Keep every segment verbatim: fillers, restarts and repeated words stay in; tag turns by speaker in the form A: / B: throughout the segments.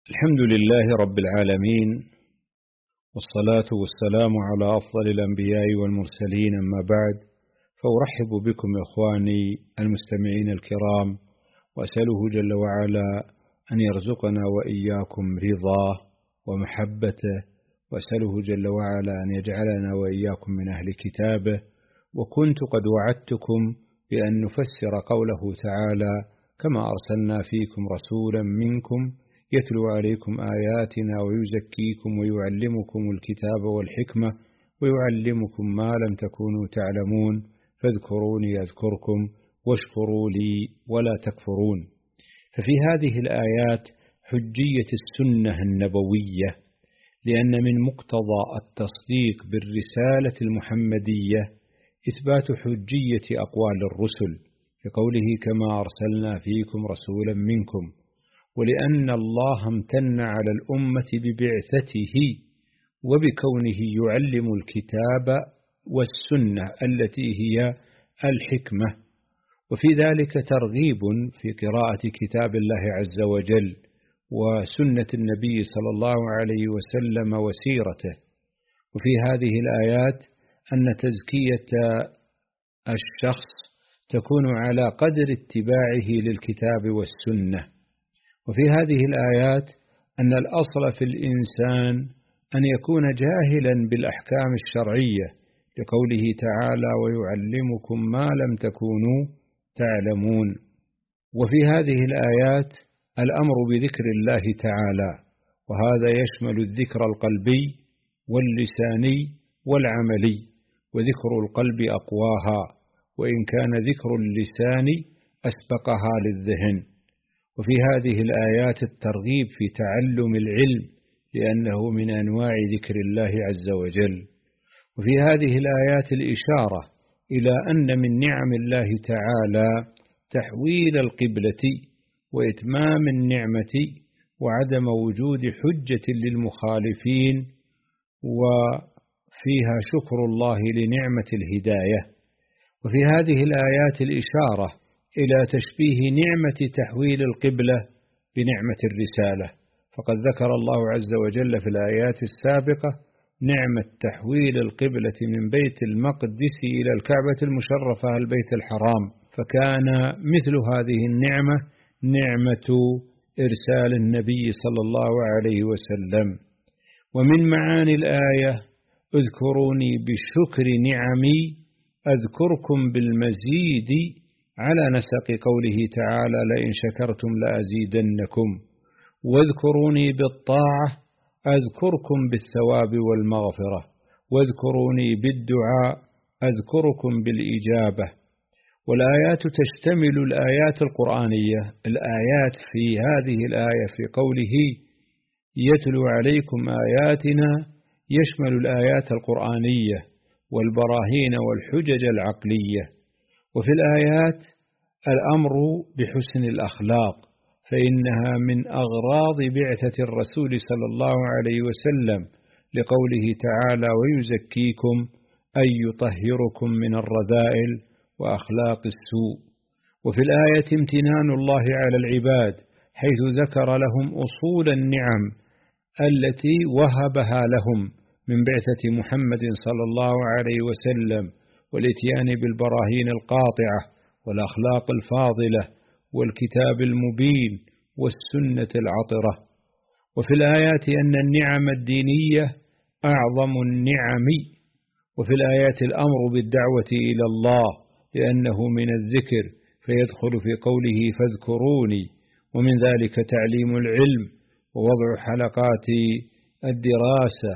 A: الحمد لله رب العالمين، والصلاة والسلام على أفضل الأنبياء والمرسلين، أما بعد، فأرحب بكم إخواني المستمعين الكرام، وأسأله جل وعلا أن يرزقنا وإياكم رضاه ومحبته، وأسأله جل وعلا أن يجعلنا وإياكم من أهل كتابه. وكنت قد وعدتكم بأن نفسر قوله تعالى: كما أرسلنا فيكم رسولا منكم يتلو عليكم آياتنا ويزكيكم ويعلمكم الكتاب والحكمة ويعلمكم ما لم تكونوا تعلمون فاذكروني أذكركم واشكروا لي ولا تكفرون. ففي هذه الآيات حجية السنة النبوية، لأن من مقتضى التصديق بالرسالة المحمدية إثبات حجية أقوال الرسل، بقوله: كما أرسلنا فيكم رسولا منكم، ولأن الله امتن على الأمة ببعثته وبكونه يعلم الكتاب والسنة التي هي الحكمة. وفي ذلك ترغيب في قراءة كتاب الله عز وجل وسنة النبي صلى الله عليه وسلم وسيرته. وفي هذه الآيات أن تزكية الشخص تكون على قدر اتباعه للكتاب والسنة. وفي هذه الآيات أن الأصل في الإنسان أن يكون جاهلا بالأحكام الشرعية، لقوله تعالى: ويعلمكم ما لم تكونوا تعلمون. وفي هذه الآيات الأمر بذكر الله تعالى، وهذا يشمل الذكر القلبي واللساني والعملي، وذكر القلب أقواها، وإن كان ذكر اللسان أسبقها للذهن. وفي هذه الآيات الترغيب في تعلم العلم، لأنه من أنواع ذكر الله عز وجل. وفي هذه الآيات الإشارة إلى أن من نعم الله تعالى تحويل القبلة وإتمام النعمة وعدم وجود حجة للمخالفين، وفيها شكر الله لنعمة الهداية. وفي هذه الآيات الإشارة إلى تشبيه نعمة تحويل القبلة بنعمة الرسالة، فقد ذكر الله عز وجل في الآيات السابقة نعمة تحويل القبلة من بيت المقدس إلى الكعبة المشرفة البيت الحرام، فكان مثل هذه النعمة نعمة إرسال النبي صلى الله عليه وسلم. ومن معاني الآية: اذكروني بشكر نعمي أذكركم بالمزيد، على نسق قوله تعالى: لئن شكرتم لأزيدنكم. واذكروني بالطاعة أذكركم بالثواب والمغفرة، واذكروني بالدعاء أذكركم بالإجابة. والآيات تشتمل الآيات القرآنية. الآيات في هذه الآية في قوله: يتلو عليكم آياتنا، يشمل الآيات القرآنية والبراهين والحجج العقلية. وفي الآيات الأمر بحسن الأخلاق، فإنها من أغراض بعثة الرسول صلى الله عليه وسلم، لقوله تعالى: ويزكيكم أي يطهركم من الرذائل وأخلاق السوء. وفي الآية امتنان الله على العباد، حيث ذكر لهم أصول النعم التي وهبها لهم من بعثة محمد صلى الله عليه وسلم، والإتيان بالبراهين القاطعة والأخلاق الفاضلة والكتاب المبين والسنة العطرة. وفي الآيات أن النعم الدينية أعظم النعم. وفي الآيات الأمر بالدعوة إلى الله، لأنه من الذكر، فيدخل في قوله: فاذكروني. ومن ذلك تعليم العلم ووضع حلقات الدراسة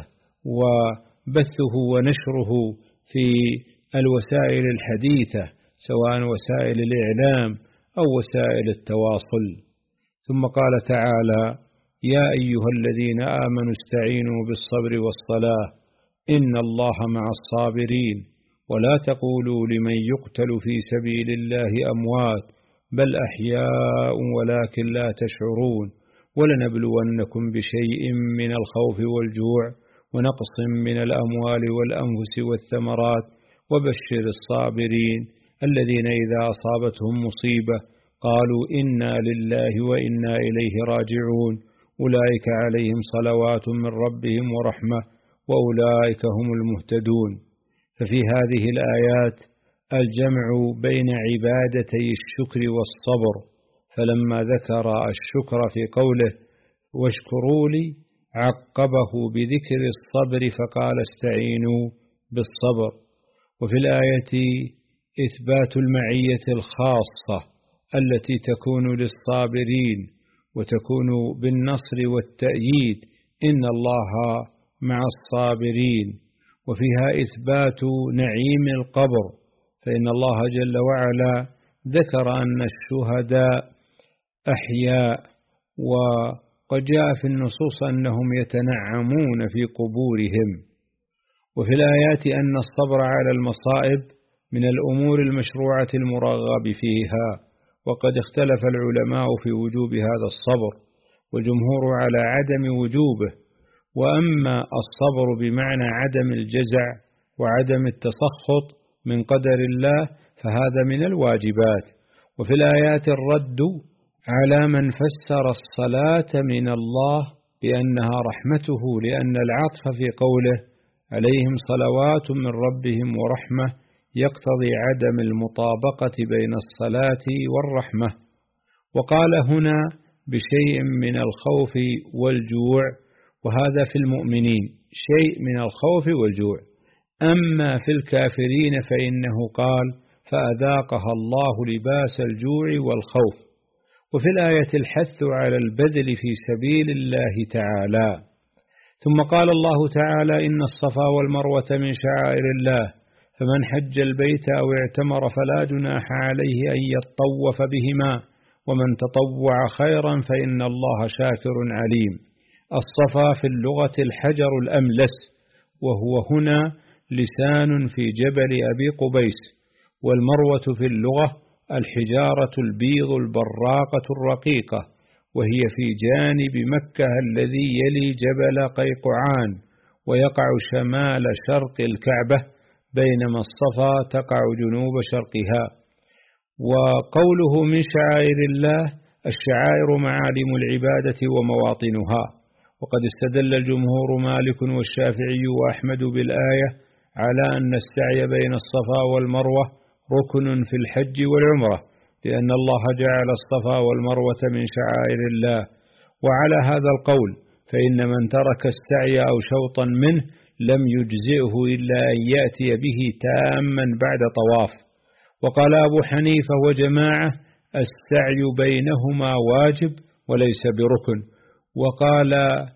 A: وبثه ونشره في الوسائل الحديثة، سواء وسائل الإعلام أو وسائل التواصل. ثم قال تعالى: يا أيها الذين آمنوا استعينوا بالصبر والصلاة إن الله مع الصابرين، ولا تقولوا لمن يقتل في سبيل الله أموات بل أحياء ولكن لا تشعرون، ولنبلونكم بشيء من الخوف والجوع ونقص من الأموال والأنفس والثمرات وبشر الصابرين الذين إذا أصابتهم مصيبة قالوا إنا لله وإنا إليه راجعون أولئك عليهم صلوات من ربهم ورحمة وأولئك هم المهتدون. ففي هذه الآيات الجمع بين عبادتي الشكر والصبر، فلما ذكر الشكر في قوله واشكروا لي عقبه بذكر الصبر فقال استعينوا بالصبر. وفي الآية إثبات المعية الخاصة التي تكون للصابرين وتكون بالنصر والتأييد، إن الله مع الصابرين. وفيها إثبات نعيم القبر، فإن الله جل وعلا ذكر أن الشهداء أحياء، وقد جاء في النصوص أنهم يتنعمون في قبورهم. وفي الآيات أن الصبر على المصائب من الأمور المشروعة المرغب فيها، وقد اختلف العلماء في وجوب هذا الصبر، والجمهور على عدم وجوبه. وأما الصبر بمعنى عدم الجزع وعدم التسخط من قدر الله فهذا من الواجبات. وفي الآيات الرد على من فسر الصلاة من الله بأنها رحمته، لأن العطف في قوله عليهم صلوات من ربهم ورحمة يقتضي عدم المطابقة بين الصلاة والرحمة. وقال هنا بشيء من الخوف والجوع، وهذا في المؤمنين شيء من الخوف والجوع. أما في الكافرين فإنه قال فأذاقها الله لباس الجوع والخوف. وفي الآية الحث على البذل في سبيل الله تعالى. ثم قال الله تعالى إن الصفا والمروة من شعائر الله، فمن حج البيت أو اعتمر فلا جناح عليه أن يطوف بهما، ومن تطوع خيرا فإن الله شاكر عليم. الصفا في اللغة الحجر الأملس، وهو هنا لسان في جبل أبي قبيس، والمروة في اللغة الحجارة البيض البراقة الرقيقة، وهي في جانب مكة الذي يلي جبل قيقعان، ويقع شمال شرق الكعبة، بينما الصفا تقع جنوب شرقها. وقوله من شعائر الله، الشعائر معالم العبادة ومواطنها. وقد استدل الجمهور مالك والشافعي وأحمد بالآية على أن السعي بين الصفا والمروة ركن في الحج والعمرة، لأن الله جعل الصفا والمروة من شعائر الله. وعلى هذا القول فإن من ترك السعي أو شوطا منه لم يجزئه إلا أن يأتي به تاما بعد طواف. وقال أبو حنيفة وجماعة السعي بينهما واجب وليس بركن. وقال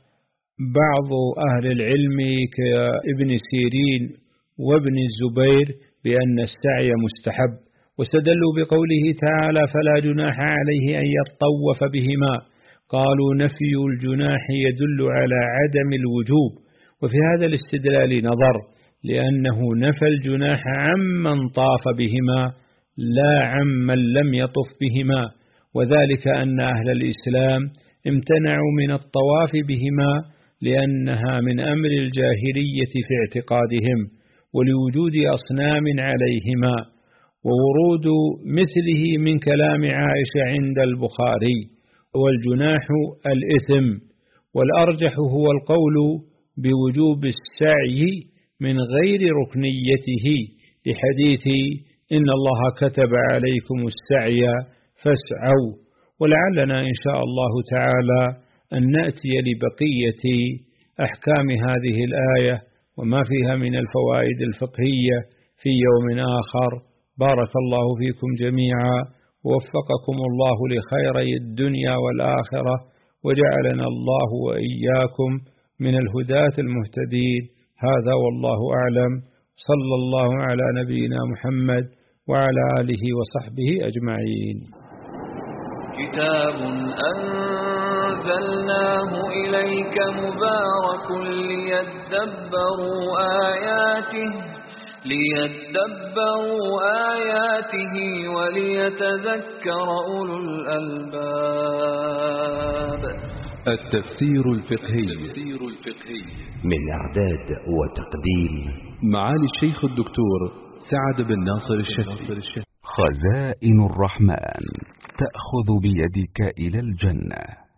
A: بعض أهل العلم كابن سيرين وابن الزبير بأن السعي مستحب، واستدلوا بقوله تعالى فلا جناح عليه أن يطوف بهما، قالوا نفي الجناح يدل على عدم الوجوب. وفي هذا الاستدلال نظر، لأنه نفى الجناح عمن طاف بهما لا عمن لم يطف بهما، وذلك أن أهل الإسلام امتنعوا من الطواف بهما لأنها من أمر الجاهلية في اعتقادهم، ولوجود أصنام عليهما، وورود مثله من كلام عائشة عند البخاري. والجناح الإثم، والأرجح هو القول بوجوب السعي من غير ركنيته، لحديث إن الله كتب عليكم السعي فاسعوا. ولعلنا إن شاء الله تعالى أن نأتي لبقية أحكام هذه الآية وما فيها من الفوائد الفقهية في يوم آخر. بارك الله فيكم جميعا، ووفقكم الله لخيري الدنيا والآخرة، وجعلنا الله وإياكم من الهداة المهتدين. هذا والله أعلم، صلى الله على نبينا محمد وعلى آله وصحبه أجمعين.
B: كتاب أنزلناه إليك مبارك ليدبروا آياته ليدبروا آياته وليتذكر أولو الألباب.
C: التفسير الفقهي
D: من إعداد وتقديم
C: معالي الشيخ الدكتور سعد بن ناصر الشافعي.
D: خزائن الرحمن تأخذ بيدك إلى الجنة.